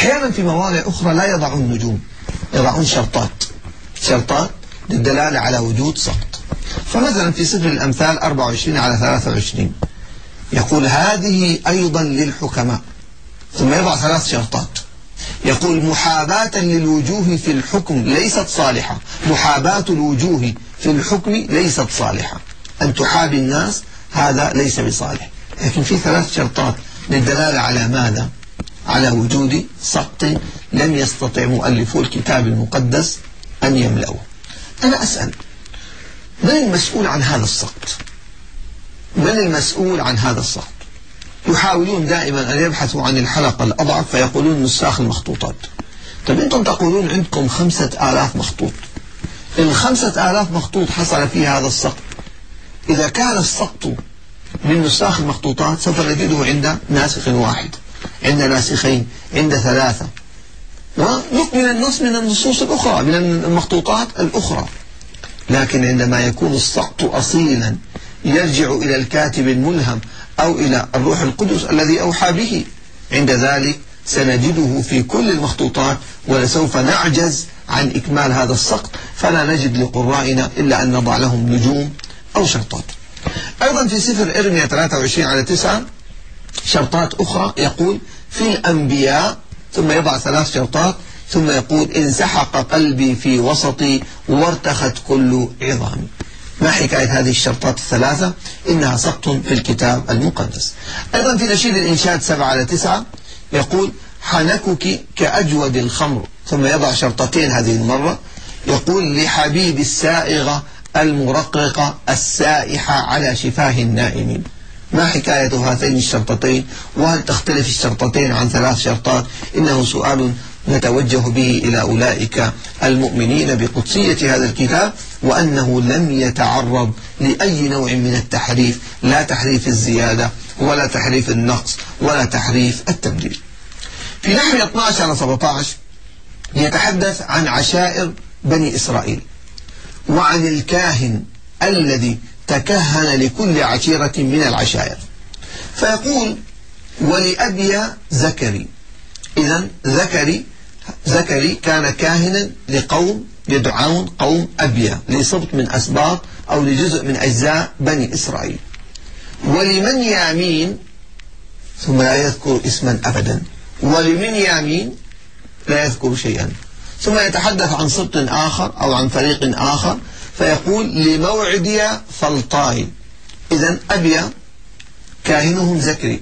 أحيانا في مواضع أخرى لا يضعون نجوم، يضعون شرطات للدلالة على وجود سقط. فمثلا في سفر الأمثال 24/23 يقول هذه أيضا للحكماء، ثم يضع 3 شرطات. يقول محاباة للوجوه في الحكم ليست صالحة، محاباة الوجوه في الحكم ليست صالحة، أن تحابي الناس هذا ليس بصالح. لكن في 3 شرطات للدلالة على ماذا؟ على وجود سقط لم يستطع مؤلفو الكتاب المقدس أن يملأوه. أنا أسأل، من المسؤول عن هذا السقط؟ من المسؤول عن هذا السقط؟ يحاولون دائما أن يبحثوا عن الحلقة الأضعف فيقولون نساخ المخطوطات. طيب أنتم تقولون عندكم 5000 مخطوط، إن 5000 مخطوط حصل فيه هذا السقط، إذا كان السقط من نساخ المخطوطات سوف نجده عند ناسخ واحد، عند ناسخين، عند 3، ونكمل النص من النصوص الأخرى، من المخطوطات الأخرى. لكن عندما يكون السقط أصيلا يرجع إلى الكاتب الملهم أو إلى الروح القدس الذي أوحى به، عند ذلك سنجده في كل المخطوطات، ولسوف نعجز عن إكمال هذا السقط، فلا نجد لقرائنا إلا أن نضع لهم نجوم أو شرطات. أيضا في سفر إرميا 23/9 شرطات أخرى، يقول في الأنبياء، ثم يضع 3 شرطات، ثم يقول انسحق قلبي في وسطي وارتخت كل عظامي. ما حكاية هذه الشرطات ال3؟ إنها سقط في الكتاب المقدس. أيضا في نشيد الإنشاد 7/9 يقول حنكك كأجود الخمر، ثم يضع شرطتين هذه المرة، يقول لحبيب السائغة المرققة السائحة على شفاه النائمين. ما حكاية هاتين الشرطتين؟ وهل تختلف الشرطتين عن 3 شرطات؟ إنه سؤال نتوجه به إلى أولئك المؤمنين بقدسية هذا الكتاب، وأنه لم يتعرض لأي نوع من التحريف، لا تحريف الزيادة ولا تحريف النقص ولا تحريف التبديل. في نحو 12-17 يتحدث عن عشائر بني إسرائيل، وعن الكاهن الذي تكهن لكل عشيرة من العشائر، فيقول ولأبيا زكري. إذن زكري كان كاهنا لقوم يدعون قوم أبيا، لسبط من أسباط أو لجزء من أجزاء بني إسرائيل. ولمن يامين، ثم لا يذكر اسما أبدا، ولمن يامين لا يذكر شيئا، ثم يتحدث عن سبط آخر أو عن فريق آخر، فيقول لموعديا فلطاي. إذن أبيا كاهنهم زكري،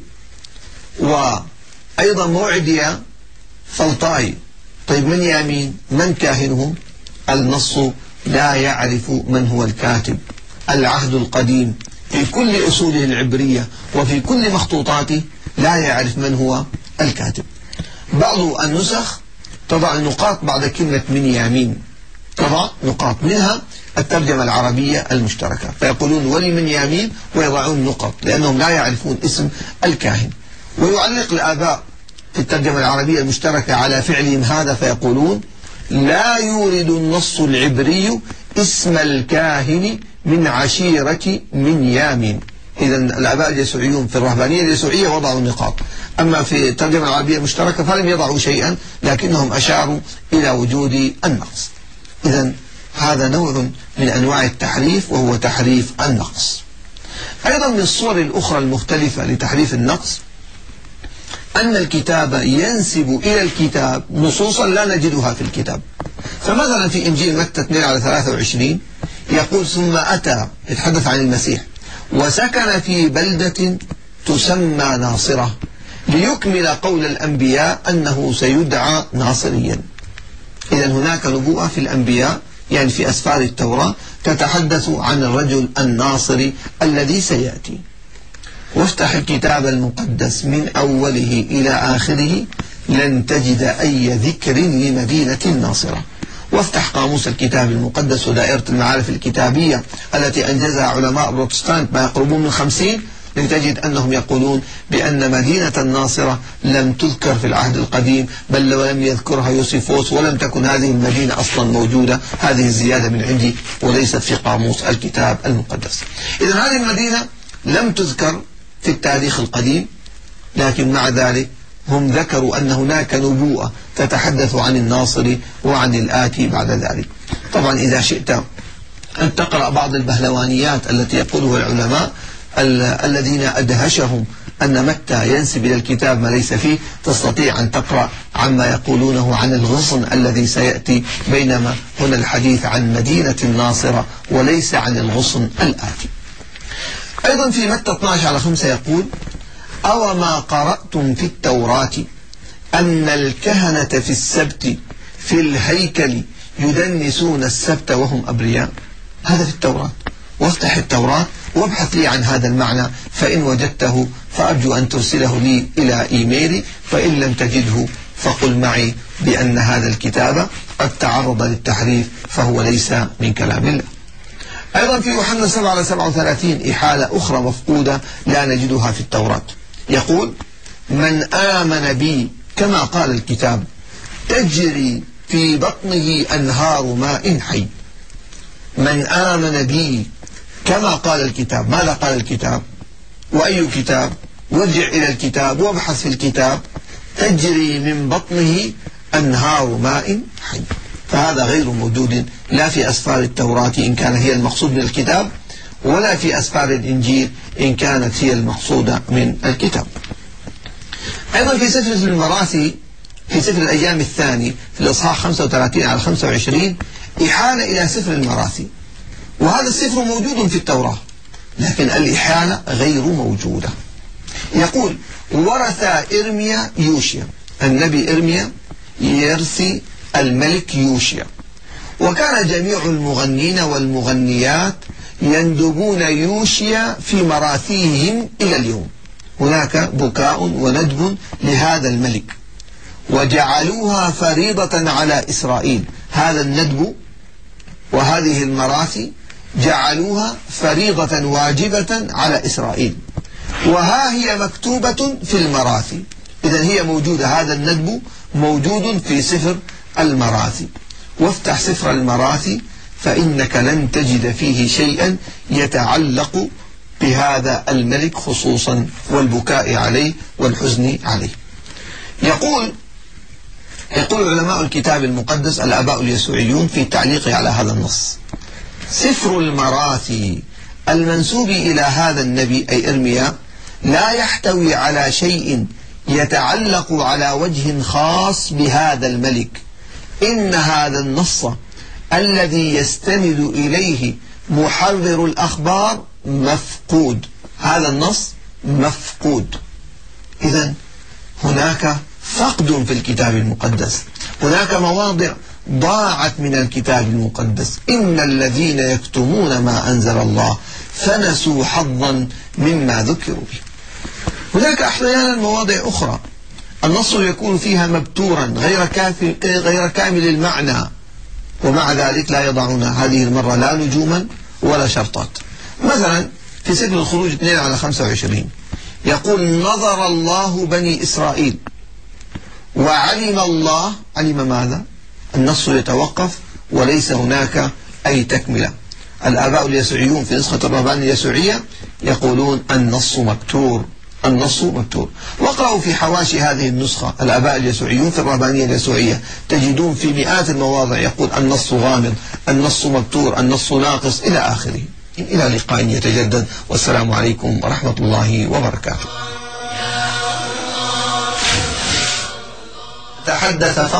وأيضا موعديا فلطاي. طيب من يامين؟ من كاهنهم؟ النص لا يعرف من هو الكاتب. العهد القديم في كل أصوله العبرية وفي كل مخطوطاته لا يعرف من هو الكاتب. بعض النسخ تضع النقاط بعد كلمة من يامين، تضع نقاط، منها الترجمة العربية المشتركة، فيقولون ولمن يامين ويضعون نقط لأنهم لا يعرفون اسم الكاهن. ويعلق الآباء في الترجمة العربية المشتركة على فعلهم هذا، فيقولون لا يورد النص العبري اسم الكاهن من عشيرة من يامين. إذا الآباء اليسوعيون في الرهبانية اليسوعية وضعوا النقاط، أما في الترجمة العربية المشتركة فلم يضعوا شيئا، لكنهم أشاروا إلى وجود النقص. إذا هذا نوع من أنواع التحريف، وهو تحريف النقص. أيضا من الصور الأخرى المختلفة لتحريف النقص أن الكتاب ينسب إلى الكتاب نصوصا لا نجدها في الكتاب. فمثلا في إنجيل متى 2/23 يقول ثم أتى، يتحدث عن المسيح، وسكن في بلدة تسمى ناصرة ليكمل قول الأنبياء أنه سيدعى ناصريا. إذا هناك نبوءة في الأنبياء، يعني في أسفار التوراة، تتحدث عن الرجل الناصري الذي سيأتي. وافتح الكتاب المقدس من أوله إلى آخره لن تجد أي ذكر لمدينة ناصرة. وافتح قاموس الكتاب المقدس ودائرة المعارف الكتابية التي أنجزها علماء البروتستانت ما يقربون من 50، لتجد أنهم يقولون بأن مدينة الناصرة لم تذكر في العهد القديم، بل ولم يذكرها يوسيفوس، ولم تكن هذه المدينة أصلا موجودة. هذه الزيادة من عندي وليست في قاموس الكتاب المقدس. إذن هذه المدينة لم تذكر في التاريخ القديم، لكن مع ذلك هم ذكروا أن هناك نبوءة تتحدث عن الناصر وعن الآتي بعد ذلك. طبعا إذا شئت أن تقرأ بعض البهلوانيات التي يقولها العلماء الذين أدهشهم أن متى ينسب إلى الكتاب ما ليس فيه، تستطيع أن تقرأ عما يقولونه عن الغصن الذي سيأتي، بينما هنا الحديث عن مدينة الناصرة وليس عن الغصن الآتي. أيضا في متى 12:5 يقول: أو ما قرأتم في التوراة أن الكهنة في السبت في الهيكل يدنسون السبت وهم أبرياء. هذا في التوراة، وافتح التوراة وابحث لي عن هذا المعنى، فإن وجدته فأرجو أن ترسله لي إلى إيميلي، فإن لم تجده فقل معي بأن هذا الكتاب قد تعرض للتحريف فهو ليس من كلام الله. أيضا في يوحنا 7:37 إحالة أخرى مفقودة لا نجدها في التوراة، يقول: من آمن بي كما قال الكتاب تجري في بطنه أنهار ماء حي. من آمن بي كما قال الكتاب. ماذا قال الكتاب؟ وأي كتاب؟ وارجع إلى الكتاب وابحث في الكتاب. تجري من بطنه أنهار ماء حي. فهذا غير موجود لا في أسفار التوراة إن كان هي المقصود من الكتاب، ولا في أسفار الإنجيل إن كانت هي المقصودة من الكتاب. أيضا في سفر المراثي في سفر الأيام الثاني في الإصحاح 35-25 إحالة إلى سفر المراثي، وهذا السفر موجود في التوراة لكن الإحالة غير موجودة. يقول: ورث إرميا يوشيا. النبي إرميا يرثي الملك يوشيا، وكان جميع المغنين والمغنيات يندبون يوشيا في مراثيهم إلى اليوم. هناك بكاء وندب لهذا الملك، وجعلوها فريضة على إسرائيل. هذا الندب وهذه المراثي جعلوها فريضة واجبة على إسرائيل، وها هي مكتوبة في المراثي. إذن هي موجودة، هذا الندب موجود في سفر المراثي. وافتح سفر المراثي فإنك لن تجد فيه شيئا يتعلق بهذا الملك خصوصا، والبكاء عليه والحزن عليه. يقول علماء الكتاب المقدس الآباء اليسوعيون في تعليق على هذا النص: سفر المراثي المنسوب إلى هذا النبي أي إرميا لا يحتوي على شيء يتعلق على وجه خاص بهذا الملك. إن هذا النص الذي يستند إليه محرر الأخبار مفقود. هذا النص مفقود. إذن هناك فقد في الكتاب المقدس، هناك مواضع ضاعت من الكتاب المقدس. إن الذين يكتمون ما أنزل الله فنسوا حظا مما ذكروا به. هناك أحيانا مواضع أخرى النص يكون فيها مبتورا غير كامل المعنى، ومع ذلك لا يضعون هذه المرة لا نجوما ولا شرطات. مثلا في سفر الخروج 2:25 يقول: نظر الله بني إسرائيل وعلم الله. علم ماذا؟ النص يتوقف وليس هناك أي تكملة. الآباء اليسوعيون في نسخة الرهبانية اليسوعية يقولون النص مبتور، النص مبتور. واقرأوا في حواشي هذه النسخة الآباء اليسوعيون في الرهبانية اليسوعية تجدون في مئات المواضع يقول النص غامض، النص مبتور، النص ناقص إلى آخره. إلى لقاء يتجدد، والسلام عليكم ورحمة الله وبركاته. تحدث